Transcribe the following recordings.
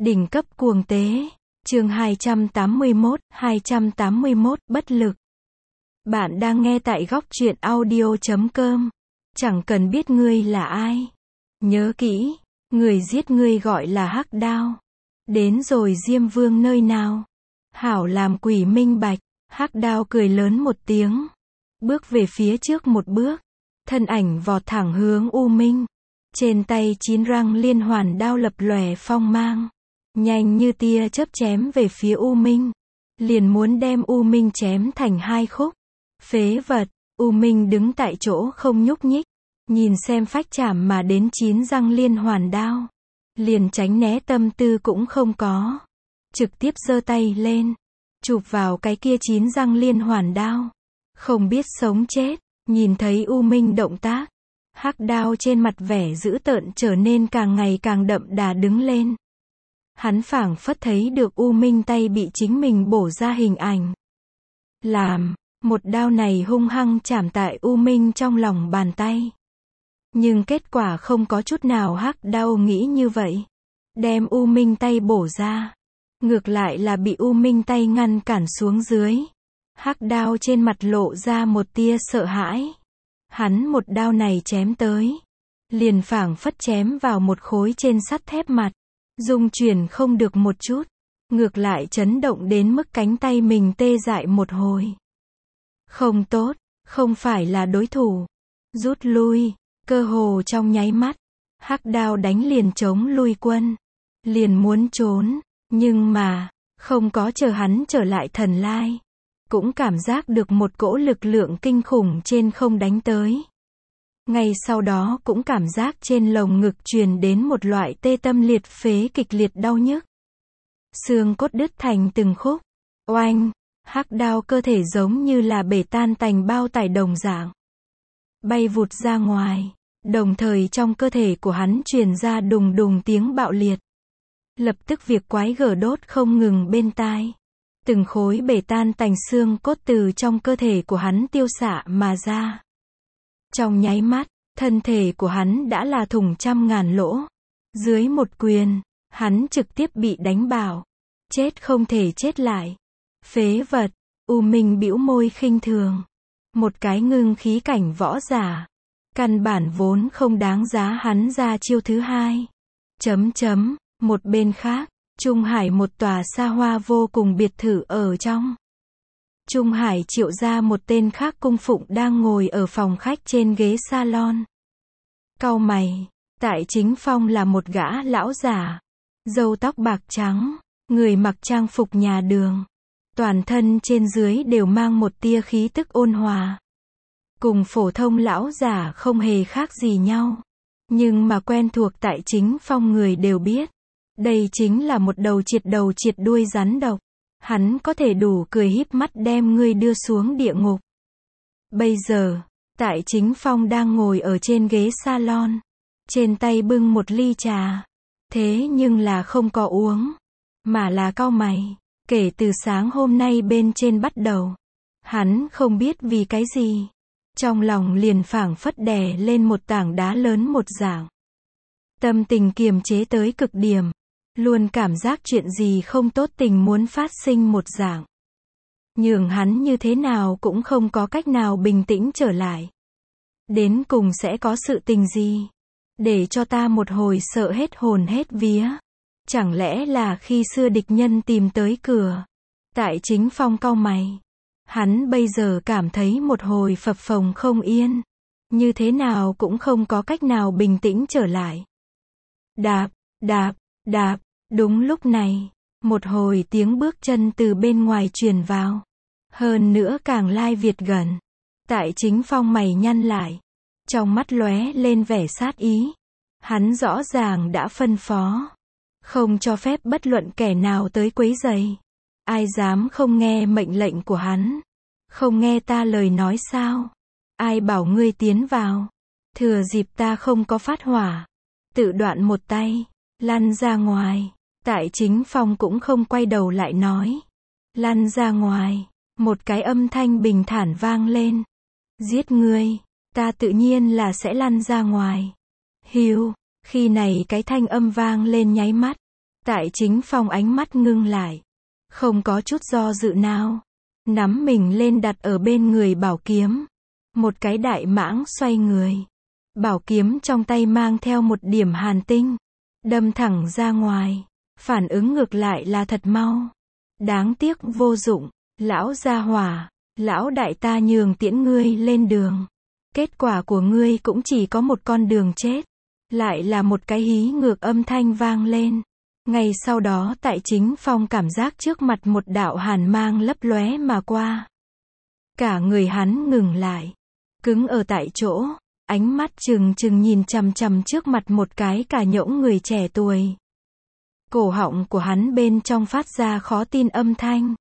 Đỉnh cấp cuồng tế. Chương 281, bất lực. Bạn đang nghe tại góc truyện audio.com. Chẳng cần biết ngươi là ai. Nhớ kỹ, người giết ngươi gọi là Hắc Đao. Đến rồi Diêm Vương nơi nào? Hảo làm quỷ minh bạch. Hắc Đao cười lớn một tiếng. Bước về phía trước một bước. Thân ảnh vọt thẳng hướng U Minh. Trên tay 9 răng liên hoàn đao lập lòe phong mang. Nhanh như tia chớp chém về phía U Minh. Liền muốn đem U Minh chém thành 2 khúc. Phế vật, U Minh đứng tại chỗ không nhúc nhích. Nhìn xem phách chạm mà đến 9 răng liên hoàn đao. Liền tránh né tâm tư cũng không có. Trực tiếp giơ tay lên. Chụp vào cái kia 9 răng liên hoàn đao. Không biết sống chết. Nhìn thấy U Minh động tác. Hắc Đao trên mặt vẻ dữ tợn trở nên càng ngày càng đậm đà đứng lên. Hắn phảng phất thấy được U Minh tay bị chính mình bổ ra hình ảnh. Làm, một đao này hung hăng chạm tại U Minh trong lòng bàn tay. Nhưng kết quả không có chút nào Hắc Đao nghĩ như vậy. Đem U Minh tay bổ ra. Ngược lại là bị U Minh tay ngăn cản xuống dưới. Hắc Đao trên mặt lộ ra một tia sợ hãi. Hắn một đao này chém tới. Liền phảng phất chém vào một khối trên sắt thép mặt. Dung chuyển không được một chút. Ngược lại chấn động đến mức cánh tay mình tê dại một hồi. Không tốt, không phải là đối thủ. Rút lui, cơ hồ trong nháy mắt. Hắc Đao đánh liền chống lui quân. Liền muốn trốn, nhưng mà, không có chờ hắn trở lại thần lai. Cũng cảm giác được một cỗ lực lượng kinh khủng trên không đánh tới. Ngay sau đó cũng cảm giác trên lồng ngực truyền đến một loại tê tâm liệt phế kịch liệt đau nhức. Xương cốt đứt thành từng khúc. Oanh, Hắc Đao cơ thể giống như là bể tan tành bao tải đồng dạng. Bay vụt ra ngoài, đồng thời trong cơ thể của hắn truyền ra đùng đùng tiếng bạo liệt. Lập tức việc quái gở đốt không ngừng bên tai. Từng khối bể tan tành xương cốt từ trong cơ thể của hắn tiêu xạ mà ra. Trong nháy mắt, thân thể của hắn đã là thủng trăm ngàn lỗ. Dưới một quyền, hắn trực tiếp bị đánh bảo. Chết không thể chết lại. Phế vật, U Minh bĩu môi khinh thường. Một cái ngưng khí cảnh võ giả. Căn bản vốn không đáng giá hắn ra chiêu thứ hai. Một bên khác, Trung Hải một tòa xa hoa vô cùng biệt thự ở trong. Trung Hải triệu ra một tên khác cung phụng đang ngồi ở phòng khách trên ghế salon. Cau mày, tại chính phòng là một gã lão già. Râu tóc bạc trắng, người mặc trang phục nhà đường. Toàn thân trên dưới đều mang một tia khí tức ôn hòa. Cùng phổ thông lão già không hề khác gì nhau. Nhưng mà quen thuộc tại chính phòng người đều biết. Đây chính là một đầu triệt đuôi rắn độc. Hắn có thể đủ cười híp mắt đem ngươi đưa xuống địa ngục. Bây giờ, tại chính phong đang ngồi ở trên ghế salon. Trên tay bưng một ly trà. Thế nhưng là không có uống. Mà là cau mày. Kể từ sáng hôm nay bên trên bắt đầu. Hắn không biết vì cái gì. Trong lòng liền phảng phất đè lên một tảng đá lớn một dạng. Tâm tình kiềm chế tới cực điểm. Luôn cảm giác chuyện gì không tốt tình muốn phát sinh một dạng. Nhường hắn như thế nào cũng không có cách nào bình tĩnh trở lại. Đến cùng sẽ có sự tình gì? Để cho ta một hồi sợ hết hồn hết vía. Chẳng lẽ là khi xưa địch nhân tìm tới cửa? Tại chính phong cau mày. Hắn bây giờ cảm thấy một hồi phập phồng không yên. Như thế nào cũng không có cách nào bình tĩnh trở lại. Đạp, đạp. Đạp, đúng lúc này, một hồi tiếng bước chân từ bên ngoài truyền vào. Hơn nữa càng lai việt gần. Tại chính phong mày nhăn lại. Trong mắt lóe lên vẻ sát ý. Hắn rõ ràng đã phân phó. Không cho phép bất luận kẻ nào tới quấy rầy. Ai dám không nghe mệnh lệnh của hắn. Không nghe ta lời nói sao? Ai bảo ngươi tiến vào? Thừa dịp ta không có phát hỏa. Tự đoạn một tay. Lăn ra ngoài. Tại chính phòng cũng không quay đầu lại nói. Lăn ra ngoài. Một cái âm thanh bình thản vang lên. Giết ngươi. Ta tự nhiên là sẽ lăn ra ngoài. Hiu. Khi này cái thanh âm vang lên nháy mắt. Tại Chính Phong ánh mắt ngưng lại. Không có chút do dự nào. Nắm mình lên đặt ở bên người bảo kiếm. Một cái đại mãng xoay người. Bảo kiếm trong tay mang theo một điểm hàn tinh. Đâm thẳng ra ngoài. Phản ứng ngược lại là thật mau. Đáng tiếc vô dụng. Lão gia hỏa. Lão đại ta nhường tiễn ngươi lên đường. Kết quả của ngươi cũng chỉ có một con đường chết. Lại là một cái hí ngược âm thanh vang lên. Ngay sau đó tại Chính Phong cảm giác trước mặt một đạo hàn mang lấp lóe mà qua. Cả người hắn ngừng lại. Cứng ở tại chỗ. Ánh mắt trừng trừng nhìn chằm chằm trước mặt một cái cả nhỗng người trẻ tuổi. Cổ họng của hắn bên trong phát ra khó tin âm thanh.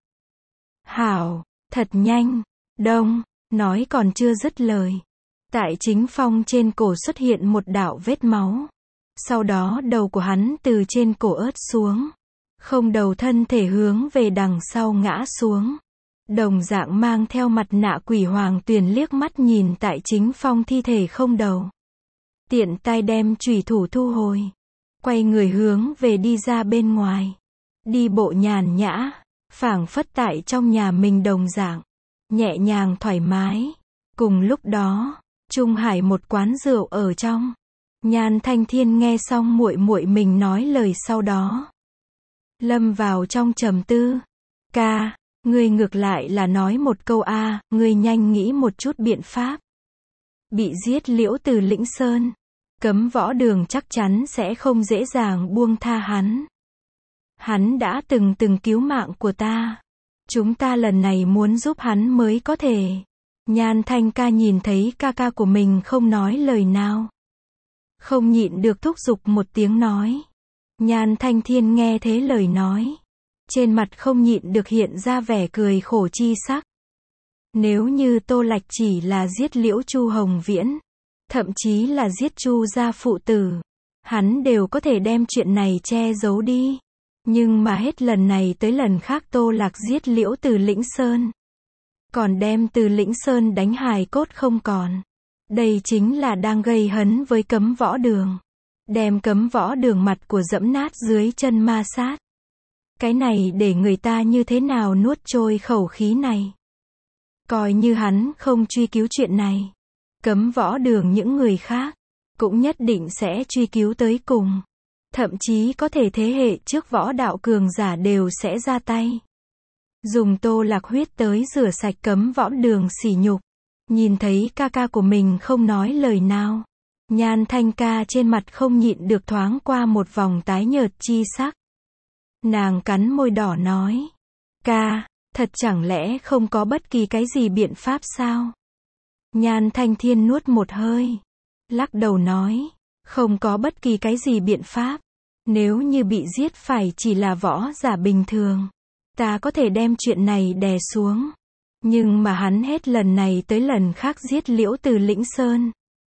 Hảo, thật nhanh, đông, nói còn chưa dứt lời. Tại Chính Phong trên cổ xuất hiện một đạo vết máu. Sau đó đầu của hắn từ trên cổ ớt xuống. Không đầu thân thể hướng về đằng sau ngã xuống. Đồng dạng mang theo mặt nạ quỷ Hoàng Tuyền liếc mắt nhìn tại Chính Phong thi thể không đầu. Tiện tay đem chủy thủ thu hồi. Quay người hướng về đi ra bên ngoài. Đi bộ nhàn nhã. Phảng phất tại trong nhà mình đồng dạng. Nhẹ nhàng thoải mái. Cùng lúc đó, Trung Hải một quán rượu ở trong. Nhan Thanh Thiên nghe xong muội muội mình nói lời sau đó. Lâm vào trong trầm tư. Ca, ngươi ngược lại là nói một câu a, ngươi nhanh nghĩ một chút biện pháp. Bị giết Liễu Từ Lĩnh Sơn. Cấm võ đường chắc chắn sẽ không dễ dàng buông tha hắn. Hắn đã từng cứu mạng của ta. Chúng ta lần này muốn giúp hắn mới có thể. Nhan Thanh ca nhìn thấy ca ca của mình không nói lời nào. Không nhịn được thúc giục một tiếng nói. Nhan Thanh Thiên nghe thế lời nói. Trên mặt không nhịn được hiện ra vẻ cười khổ chi sắc. Nếu như Tô Lạch chỉ là giết Liễu Chu Hồng Viễn. Thậm chí là giết Chu gia phụ tử. Hắn đều có thể đem chuyện này che giấu đi. Nhưng mà hết lần này tới lần khác Tô Lạc giết Liễu Từ Lĩnh Sơn. Còn đem Từ Lĩnh Sơn đánh hài cốt không còn. Đây chính là đang gây hấn với Cấm Võ Đường. Đem Cấm Võ Đường mặt của dẫm nát dưới chân ma sát. Cái này để người ta như thế nào nuốt trôi khẩu khí này. Coi như hắn không truy cứu chuyện này. Cấm Võ Đường những người khác. Cũng nhất định sẽ truy cứu tới cùng. Thậm chí có thể thế hệ trước võ đạo cường giả đều sẽ ra tay. Dùng Tô Lạc huyết tới rửa sạch Cấm Võ Đường sỉ nhục. Nhìn thấy ca ca của mình không nói lời nào. Nhan Thanh ca trên mặt không nhịn được thoáng qua một vòng tái nhợt chi sắc. Nàng cắn môi đỏ nói. Ca, thật chẳng lẽ không có bất kỳ cái gì biện pháp sao? Nhan Thanh Thiên nuốt một hơi. Lắc đầu nói. Không có bất kỳ cái gì biện pháp. Nếu như bị giết phải chỉ là võ giả bình thường. Ta có thể đem chuyện này đè xuống. Nhưng mà hắn hết lần này tới lần khác giết Liễu Từ Lĩnh Sơn.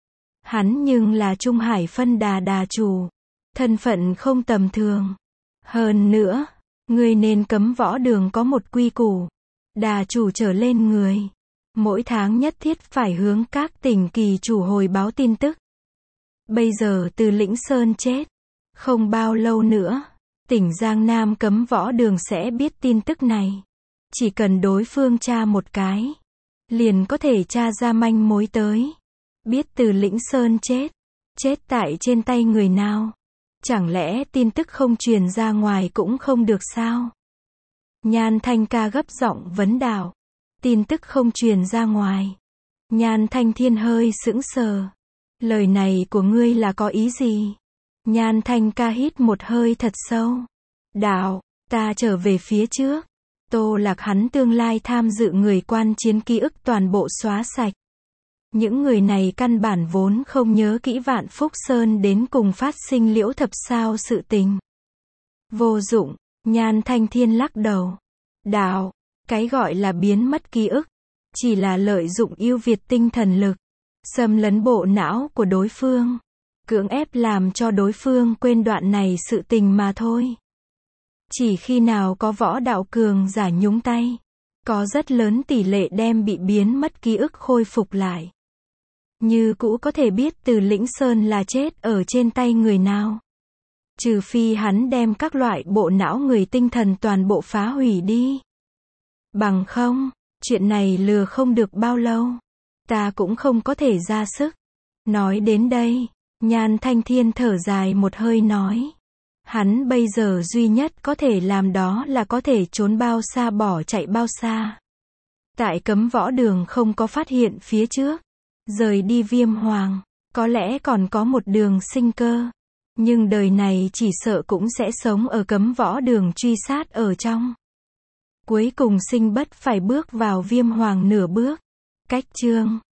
Hắn nhưng là Trung Hải phân đà chủ. Thân phận không tầm thường. Hơn nữa, ngươi nên Cấm Võ Đường có một quy củ. Đà chủ trở lên người. Mỗi tháng nhất thiết phải hướng các tỉnh kỳ chủ hồi báo tin tức. Bây giờ Từ Lĩnh Sơn chết. Không bao lâu nữa, tỉnh Giang Nam Cấm Võ Đường sẽ biết tin tức này. Chỉ cần đối phương tra một cái, liền có thể tra ra manh mối tới. Biết Từ Lĩnh Sơn chết. Chết tại trên tay người nào? Chẳng lẽ tin tức không truyền ra ngoài cũng không được sao? Nhan Thanh ca gấp giọng vấn đạo. Tin tức không truyền ra ngoài. Nhan Thanh Thiên hơi sững sờ. Lời này của ngươi là có ý gì? Nhan Thanh ca hít một hơi thật sâu. Đạo, ta trở về phía trước. Tô Lạc hắn tương lai tham dự người quan chiến ký ức toàn bộ xóa sạch. Những người này căn bản vốn không nhớ kỹ Vạn Phúc Sơn đến cùng phát sinh Liễu Thập Sao sự tình. Vô dụng, Nhan Thanh Thiên lắc đầu. Đạo, cái gọi là biến mất ký ức. Chỉ là lợi dụng ưu việt tinh thần lực. Xâm lấn bộ não của đối phương. Cưỡng ép làm cho đối phương quên đoạn này sự tình mà thôi. Chỉ khi nào có võ đạo cường giả nhúng tay. Có rất lớn tỷ lệ đem bị biến mất ký ức khôi phục lại. Như cũ có thể biết Từ Lĩnh Sơn là chết ở trên tay người nào. Trừ phi hắn đem các loại bộ não người tinh thần toàn bộ phá hủy đi. Bằng không, chuyện này lừa không được bao lâu. Ta cũng không có thể ra sức. Nói đến đây, Nhan Thanh Thiên thở dài một hơi nói. Hắn bây giờ duy nhất có thể làm đó là có thể trốn bao xa bỏ chạy bao xa. Tại Cấm Võ Đường không có phát hiện phía trước. Rời đi Viêm Hoàng, có lẽ còn có một đường sinh cơ. Nhưng đời này chỉ sợ cũng sẽ sống ở Cấm Võ Đường truy sát ở trong. Cuối cùng sinh bất phải bước vào Viêm Hoàng nửa bước. Cách chương